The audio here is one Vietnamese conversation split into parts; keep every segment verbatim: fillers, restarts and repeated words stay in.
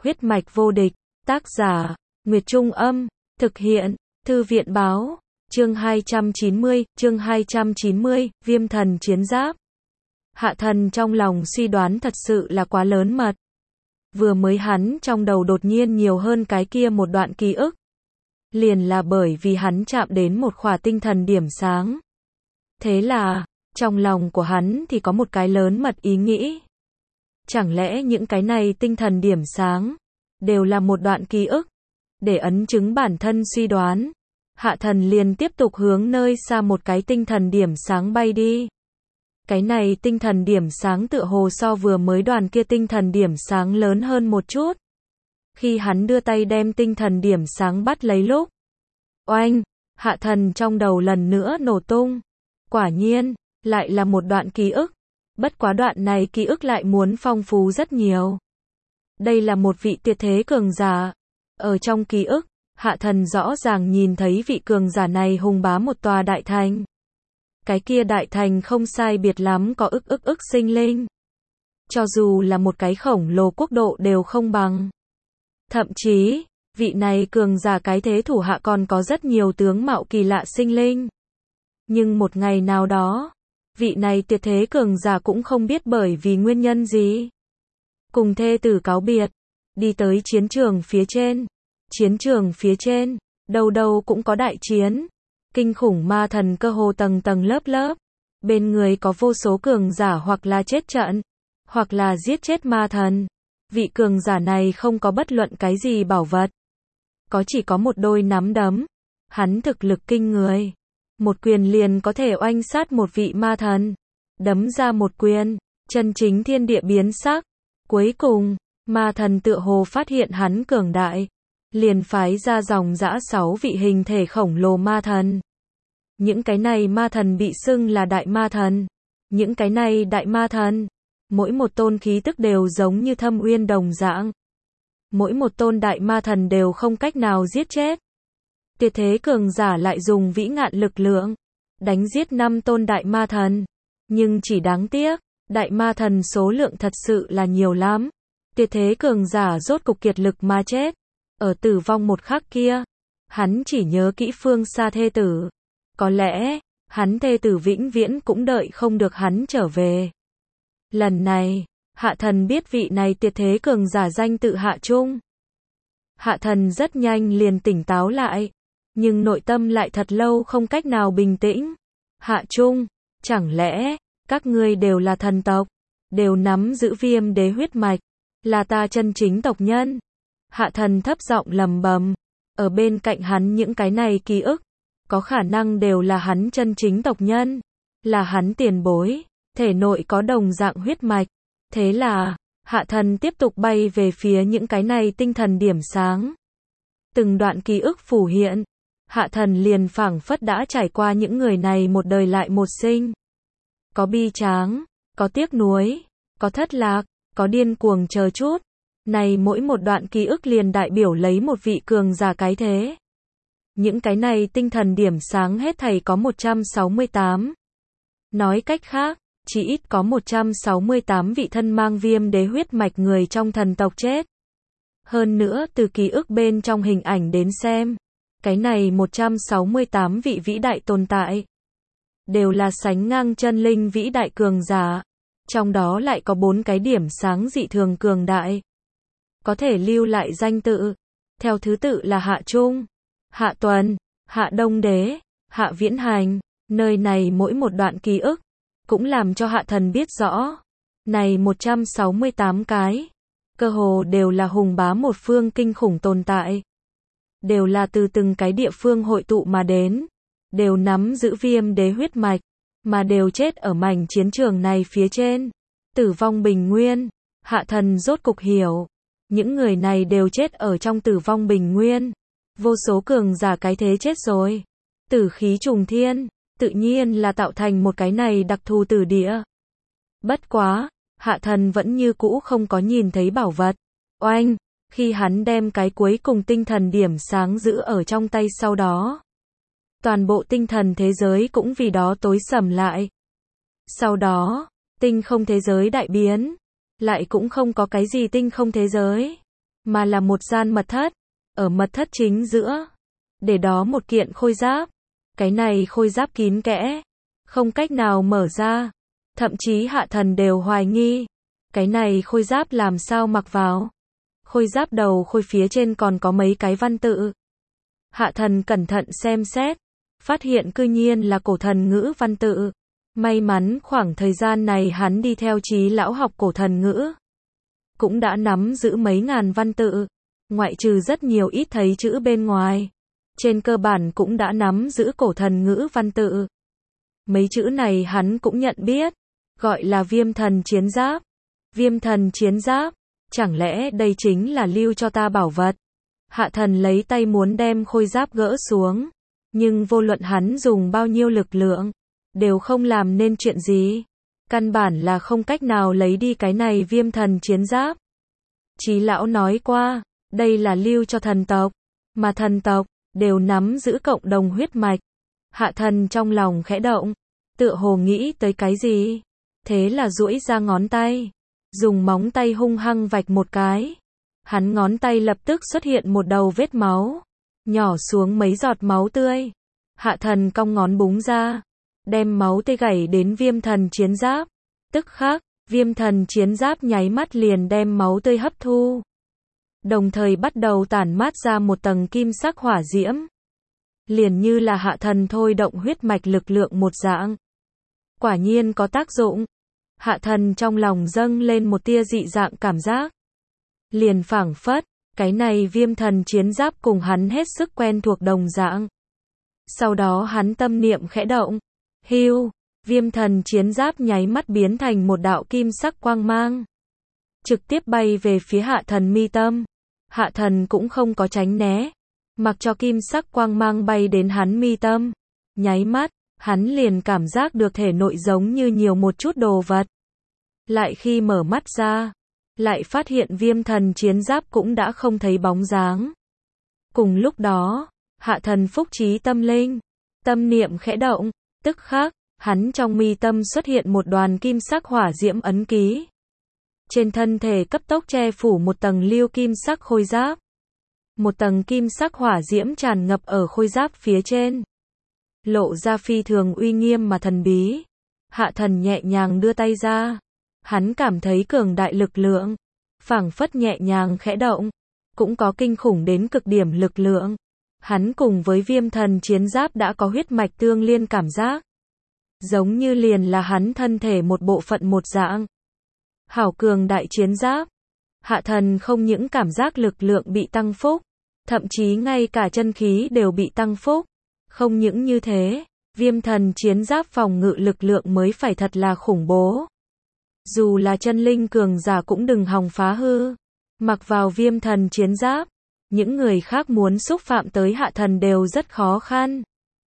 Huyết mạch vô địch, tác giả, Nguyệt Trung Âm, thực hiện, Thư viện Báo, chương hai trăm chín mươi, chương hai trăm chín mươi, Viêm thần chiến giáp. Hạ Thần trong lòng suy đoán thật sự là quá lớn mật. Vừa mới hắn trong đầu đột nhiên nhiều hơn cái kia một đoạn ký ức. Liền là bởi vì hắn chạm đến một khỏa tinh thần điểm sáng. Thế là, trong lòng của hắn thì có một cái lớn mật ý nghĩ. Chẳng lẽ những cái này tinh thần điểm sáng, đều là một đoạn ký ức? Để ấn chứng bản thân suy đoán, Hạ Thần liền tiếp tục hướng nơi xa một cái tinh thần điểm sáng bay đi. Cái này tinh thần điểm sáng tựa hồ so vừa mới đoàn kia tinh thần điểm sáng lớn hơn một chút. Khi hắn đưa tay đem tinh thần điểm sáng bắt lấy lúc, oanh, Hạ Thần trong đầu lần nữa nổ tung. Quả nhiên, lại là một đoạn ký ức. Bất quá đoạn này ký ức lại muốn phong phú rất nhiều. Đây là một vị tuyệt thế cường giả. Ở trong ký ức, Hạ Thần rõ ràng nhìn thấy vị cường giả này hùng bá một tòa đại thành. Cái kia đại thành không sai biệt lắm có ức ức ức sinh linh. Cho dù là một cái khổng lồ quốc độ đều không bằng. Thậm chí, vị này cường giả cái thế thủ hạ còn có rất nhiều tướng mạo kỳ lạ sinh linh. Nhưng một ngày nào đó, vị này tuyệt thế cường giả cũng không biết bởi vì nguyên nhân gì. Cùng thê tử cáo biệt, đi tới chiến trường phía trên. Chiến trường phía trên, đâu đâu cũng có đại chiến. Kinh khủng ma thần cơ hồ tầng tầng lớp lớp. Bên người có vô số cường giả hoặc là chết trận, hoặc là giết chết ma thần. Vị cường giả này không có bất luận cái gì bảo vật. Có chỉ có một đôi nắm đấm. Hắn thực lực kinh người. Một quyền liền có thể oanh sát một vị ma thần. Đấm ra một quyền, chân chính thiên địa biến sắc. Cuối cùng, ma thần tựa hồ phát hiện hắn cường đại. Liền phái ra dòng dã sáu vị hình thể khổng lồ ma thần. Những cái này ma thần bị xưng là đại ma thần. Những cái này đại ma thần, mỗi một tôn khí tức đều giống như thâm uyên đồng dạng. Mỗi một tôn đại ma thần đều không cách nào giết chết. Tuyệt thế cường giả lại dùng vĩ ngạn lực lượng, đánh giết năm tôn đại ma thần. Nhưng chỉ đáng tiếc, đại ma thần số lượng thật sự là nhiều lắm. Tuyệt thế cường giả rốt cục kiệt lực mà chết. Ở tử vong một khắc kia, hắn chỉ nhớ kỹ phương xa thê tử. Có lẽ, hắn thê tử vĩnh viễn cũng đợi không được hắn trở về. Lần này, Hạ Thần biết vị này tuyệt thế cường giả danh tự Hạ Trung. Hạ Thần rất nhanh liền tỉnh táo lại, nhưng nội tâm lại thật lâu không cách nào bình tĩnh. Hạ Trung, chẳng lẽ, các ngươi đều là thần tộc, đều nắm giữ viêm đế huyết mạch, là ta chân chính tộc nhân. Hạ Thần thấp giọng lầm bầm, ở bên cạnh hắn những cái này ký ức, có khả năng đều là hắn chân chính tộc nhân, là hắn tiền bối, thể nội có đồng dạng huyết mạch. Thế là, Hạ Thần tiếp tục bay về phía những cái này tinh thần điểm sáng. Từng đoạn ký ức phủ hiện, Hạ Thần liền phảng phất đã trải qua những người này một đời lại một sinh. Có bi tráng, có tiếc nuối, có thất lạc, có điên cuồng chờ chút. Này mỗi một đoạn ký ức liền đại biểu lấy một vị cường giả cái thế. Những cái này tinh thần điểm sáng hết thảy có một trăm sáu mươi tám. Nói cách khác, chỉ ít có một trăm sáu mươi tám vị thân mang viêm đế huyết mạch người trong thần tộc chết. Hơn nữa từ ký ức bên trong hình ảnh đến xem, cái này một trăm sáu mươi tám vị vĩ đại tồn tại, đều là sánh ngang chân linh vĩ đại cường giả. Trong đó lại có bốn cái điểm sáng dị thường cường đại. Có thể lưu lại danh tự, theo thứ tự là Hạ Trung, Hạ Tuần, Hạ Đông Đế, Hạ Viễn Hành. Nơi này mỗi một đoạn ký ức, cũng làm cho Hạ Thần biết rõ. Này một trăm sáu mươi tám cái, cơ hồ đều là hùng bá một phương kinh khủng tồn tại. Đều là từ từng cái địa phương hội tụ mà đến. Đều nắm giữ viêm đế huyết mạch, mà đều chết ở mảnh chiến trường này phía trên. Tử vong bình nguyên, Hạ Thần rốt cục hiểu. Những người này đều chết ở trong tử vong bình nguyên. Vô số cường giả cái thế chết rồi. Tử khí trùng thiên, tự nhiên là tạo thành một cái này đặc thù tử địa. Bất quá, Hạ Thần vẫn như cũ không có nhìn thấy bảo vật. Oanh, khi hắn đem cái cuối cùng tinh thần điểm sáng giữ ở trong tay sau đó. Toàn bộ tinh thần thế giới cũng vì đó tối sầm lại. Sau đó, tinh không thế giới đại biến. Lại cũng không có cái gì tinh không thế giới. mà là một gian mật thất. Ở mật thất chính giữa, để đó một kiện khôi giáp. Cái này khôi giáp kín kẽ, không cách nào mở ra. Thậm chí Hạ Thần đều hoài nghi, cái này khôi giáp làm sao mặc vào. Khôi giáp đầu khôi phía trên còn có mấy cái văn tự. Hạ Thần cẩn thận xem xét, phát hiện cư nhiên là cổ thần ngữ văn tự. May mắn khoảng thời gian này hắn đi theo Chí lão học cổ thần ngữ, cũng đã nắm giữ mấy ngàn văn tự, ngoại trừ rất nhiều ít thấy chữ bên ngoài. Trên cơ bản cũng đã nắm giữ cổ thần ngữ văn tự. Mấy chữ này hắn cũng nhận biết, gọi là viêm thần chiến giáp. Viêm thần chiến giáp, chẳng lẽ đây chính là lưu cho ta bảo vật? Hạ Thần lấy tay muốn đem khôi giáp gỡ xuống, nhưng vô luận hắn dùng bao nhiêu lực lượng, đều không làm nên chuyện gì. Căn bản là không cách nào lấy đi cái này viêm thần chiến giáp. Chí lão nói qua, đây là lưu cho thần tộc, mà thần tộc đều nắm giữ cộng đồng huyết mạch. Hạ Thần trong lòng khẽ động, tựa hồ nghĩ tới cái gì, thế là duỗi ra ngón tay, dùng móng tay hung hăng vạch một cái. Hắn ngón tay lập tức xuất hiện một đầu vết máu, nhỏ xuống mấy giọt máu tươi. Hạ Thần cong ngón búng ra, đem máu tươi gảy đến viêm thần chiến giáp. Tức khắc, viêm thần chiến giáp nháy mắt liền đem máu tươi hấp thu, đồng thời bắt đầu tản mát ra một tầng kim sắc hỏa diễm. Liền như là Hạ Thần thôi động huyết mạch lực lượng một dạng. Quả nhiên có tác dụng. Hạ Thần trong lòng dâng lên một tia dị dạng cảm giác. Liền phảng phất, cái này viêm thần chiến giáp cùng hắn hết sức quen thuộc đồng dạng. Sau đó hắn tâm niệm khẽ động. Hưu, viêm thần chiến giáp nháy mắt biến thành một đạo kim sắc quang mang, trực tiếp bay về phía Hạ Thần mi tâm. Hạ Thần cũng không có tránh né, mặc cho kim sắc quang mang bay đến hắn mi tâm. Nháy mắt, hắn liền cảm giác được thể nội giống như nhiều một chút đồ vật. Lại khi mở mắt ra, lại phát hiện viêm thần chiến giáp cũng đã không thấy bóng dáng. Cùng lúc đó, Hạ Thần phúc trí tâm linh, tâm niệm khẽ động, tức khắc, hắn trong mi tâm xuất hiện một đoàn kim sắc hỏa diễm ấn ký. Trên thân thể cấp tốc che phủ một tầng lưu kim sắc khôi giáp. Một tầng kim sắc hỏa diễm tràn ngập ở khôi giáp phía trên, lộ ra phi thường uy nghiêm mà thần bí. Hạ Thần nhẹ nhàng đưa tay ra, hắn cảm thấy cường đại lực lượng, phảng phất nhẹ nhàng khẽ động, cũng có kinh khủng đến cực điểm lực lượng. Hắn cùng với viêm thần chiến giáp đã có huyết mạch tương liên cảm giác, giống như liền là hắn thân thể một bộ phận một dạng. Hảo cường đại chiến giáp. Hạ Thần không những cảm giác lực lượng bị tăng phúc, thậm chí ngay cả chân khí đều bị tăng phúc. Không những như thế, viêm thần chiến giáp phòng ngự lực lượng mới phải thật là khủng bố. Dù là chân linh cường giả cũng đừng hòng phá hư. Mặc vào viêm thần chiến giáp, những người khác muốn xúc phạm tới Hạ Thần đều rất khó khăn.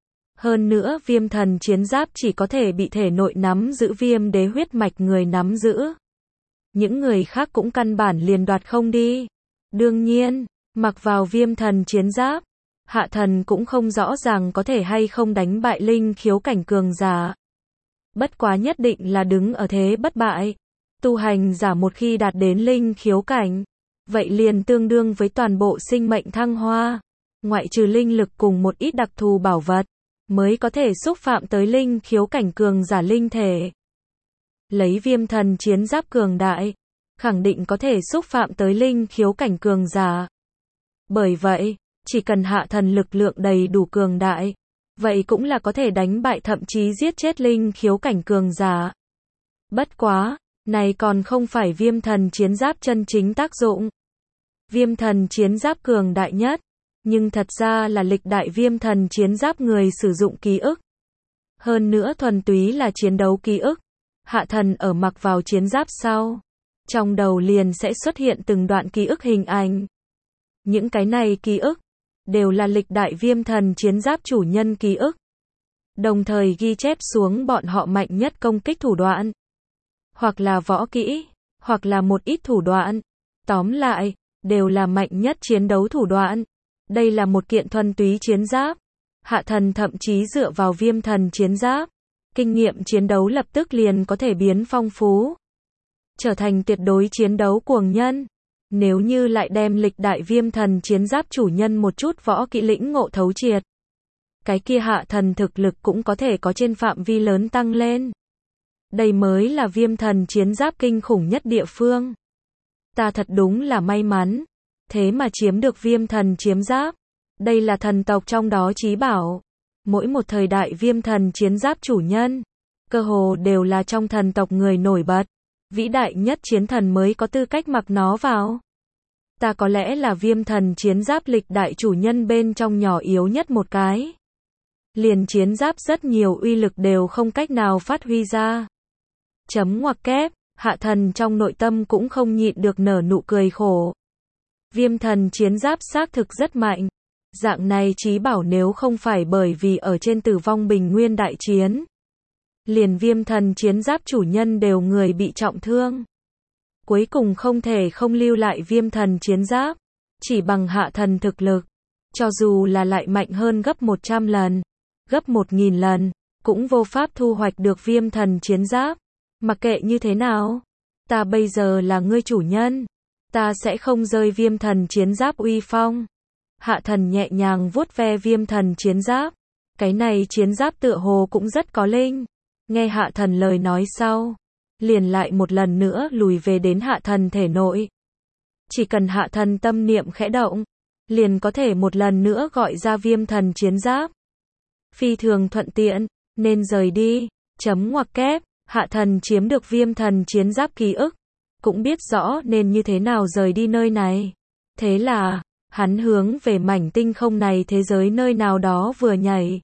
Hơn nữa viêm thần chiến giáp chỉ có thể bị thể nội nắm giữ viêm đế huyết mạch người nắm giữ. Những người khác cũng căn bản liền đoạt không đi. Đương nhiên, mặc vào viêm thần chiến giáp, Hạ Thần cũng không rõ ràng có thể hay không đánh bại linh khiếu cảnh cường giả. Bất quá nhất định là đứng ở thế bất bại. Tu hành giả một khi đạt đến linh khiếu cảnh, vậy liền tương đương với toàn bộ sinh mệnh thăng hoa. Ngoại trừ linh lực cùng một ít đặc thù bảo vật, mới có thể xúc phạm tới linh khiếu cảnh cường giả linh thể. Lấy viêm thần chiến giáp cường đại, khẳng định có thể xúc phạm tới linh khiếu cảnh cường giả. Bởi vậy, chỉ cần Hạ Thần lực lượng đầy đủ cường đại, vậy cũng là có thể đánh bại thậm chí giết chết linh khiếu cảnh cường giả. Bất quá, này còn không phải viêm thần chiến giáp chân chính tác dụng. Viêm thần chiến giáp cường đại nhất, nhưng thật ra là lịch đại viêm thần chiến giáp người sử dụng ký ức. Hơn nữa thuần túy là chiến đấu ký ức. Hạ Thần ở mặc vào chiến giáp sau, trong đầu liền sẽ xuất hiện từng đoạn ký ức hình ảnh. Những cái này ký ức đều là lịch đại viêm thần chiến giáp chủ nhân ký ức, đồng thời ghi chép xuống bọn họ mạnh nhất công kích thủ đoạn, hoặc là võ kỹ, hoặc là một ít thủ đoạn. Tóm lại, đều là mạnh nhất chiến đấu thủ đoạn. Đây là một kiện thuần túy chiến giáp. Hạ Thần thậm chí dựa vào viêm thần chiến giáp, kinh nghiệm chiến đấu lập tức liền có thể biến phong phú, trở thành tuyệt đối chiến đấu cuồng nhân. Nếu như lại đem lịch đại viêm thần chiến giáp chủ nhân một chút võ kỹ lĩnh ngộ thấu triệt, cái kia hạ thần thực lực cũng có thể có trên phạm vi lớn tăng lên. Đây mới là viêm thần chiến giáp kinh khủng nhất địa phương. Ta thật đúng là may mắn, thế mà chiếm được viêm thần chiến giáp. Đây là thần tộc trong đó chí bảo. Mỗi một thời đại viêm thần chiến giáp chủ nhân, cơ hồ đều là trong thần tộc người nổi bật. Vĩ đại nhất chiến thần mới có tư cách mặc nó vào. Ta có lẽ là viêm thần chiến giáp lịch đại chủ nhân bên trong nhỏ yếu nhất một cái. Liền chiến giáp rất nhiều uy lực đều không cách nào phát huy ra. Chấm ngoặc kép, hạ thần trong nội tâm cũng không nhịn được nở nụ cười khổ. Viêm thần chiến giáp xác thực rất mạnh. Dạng này chí bảo nếu không phải bởi vì ở trên tử vong bình nguyên đại chiến, liền viêm thần chiến giáp chủ nhân đều người bị trọng thương. Cuối cùng không thể không lưu lại viêm thần chiến giáp. Chỉ bằng hạ thần thực lực, cho dù là lại mạnh hơn gấp một trăm lần, gấp một nghìn lần, cũng vô pháp thu hoạch được viêm thần chiến giáp. Mặc kệ như thế nào, ta bây giờ là ngươi chủ nhân, ta sẽ không rơi viêm thần chiến giáp uy phong. Hạ thần nhẹ nhàng vuốt ve viêm thần chiến giáp. Cái này chiến giáp tựa hồ cũng rất có linh. Nghe hạ thần lời nói sau, liền lại một lần nữa lùi về đến hạ thần thể nội. Chỉ cần hạ thần tâm niệm khẽ động, liền có thể một lần nữa gọi ra viêm thần chiến giáp. Phi thường thuận tiện, nên rời đi. Chấm ngoặc kép, hạ thần chiếm được viêm thần chiến giáp ký ức, cũng biết rõ nên như thế nào rời đi nơi này. Thế là, hắn hướng về mảnh tinh không này thế giới nơi nào đó vừa nhảy.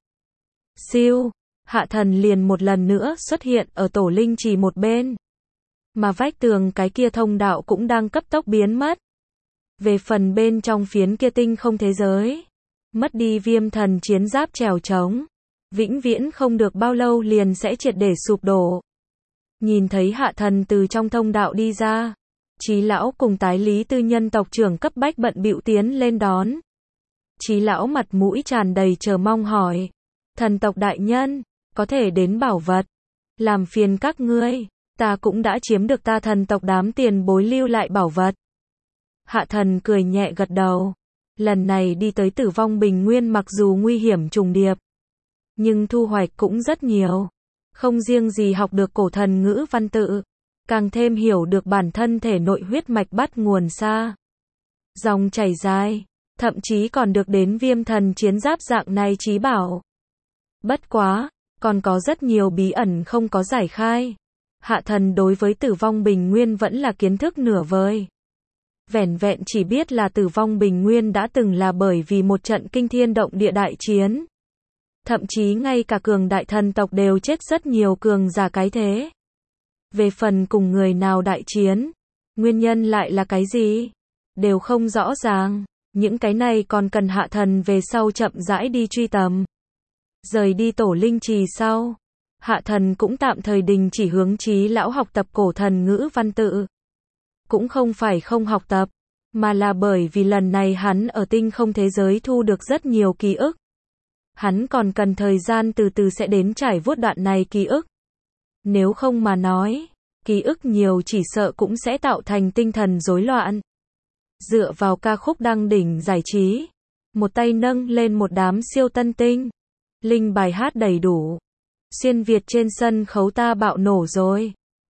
Siêu, hạ thần liền một lần nữa xuất hiện ở tổ linh trì một bên. Mà vách tường cái kia thông đạo cũng đang cấp tốc biến mất. Về phần bên trong phiến kia tinh không thế giới, mất đi viêm thần chiến giáp trèo trống, vĩnh viễn không được bao lâu liền sẽ triệt để sụp đổ. Nhìn thấy hạ thần từ trong thông đạo đi ra, Chí lão cùng tái lý tư nhân tộc trưởng cấp bách bận bịu tiến lên đón. Chí lão mặt mũi tràn đầy chờ mong hỏi, thần tộc đại nhân, có thể đến bảo vật, làm phiền các ngươi, ta cũng đã chiếm được ta thần tộc đám tiền bối lưu lại bảo vật. Hạ thần cười nhẹ gật đầu, lần này đi tới tử vong bình nguyên mặc dù nguy hiểm trùng điệp, nhưng thu hoạch cũng rất nhiều. Không riêng gì học được cổ thần ngữ văn tự, càng thêm hiểu được bản thân thể nội huyết mạch bắt nguồn xa, dòng chảy dài, thậm chí còn được đến viêm thần chiến giáp dạng này chí bảo. Bất quá, còn có rất nhiều bí ẩn không có giải khai. Hạ thần đối với tử vong bình nguyên vẫn là kiến thức nửa vời. Vẻn vẹn chỉ biết là tử vong bình nguyên đã từng là bởi vì một trận kinh thiên động địa đại chiến. Thậm chí ngay cả cường đại thần tộc đều chết rất nhiều cường giả cái thế. Về phần cùng người nào đại chiến, nguyên nhân lại là cái gì, đều không rõ ràng. Những cái này còn cần hạ thần về sau chậm rãi đi truy tầm. Rời đi tổ linh trì sau, hạ thần cũng tạm thời đình chỉ hướng Chí lão học tập cổ thần ngữ văn tự. Cũng không phải không học tập, mà là bởi vì lần này hắn ở tinh không thế giới thu được rất nhiều ký ức. Hắn còn cần thời gian từ từ sẽ đến trải vuốt đoạn này ký ức. Nếu không mà nói, ký ức nhiều chỉ sợ cũng sẽ tạo thành tinh thần rối loạn. Dựa vào ca khúc đăng đỉnh giải trí, một tay nâng lên một đám siêu tân tinh, linh bài hát đầy đủ. Xuyên Việt trên sân khấu ta bạo nổ rồi.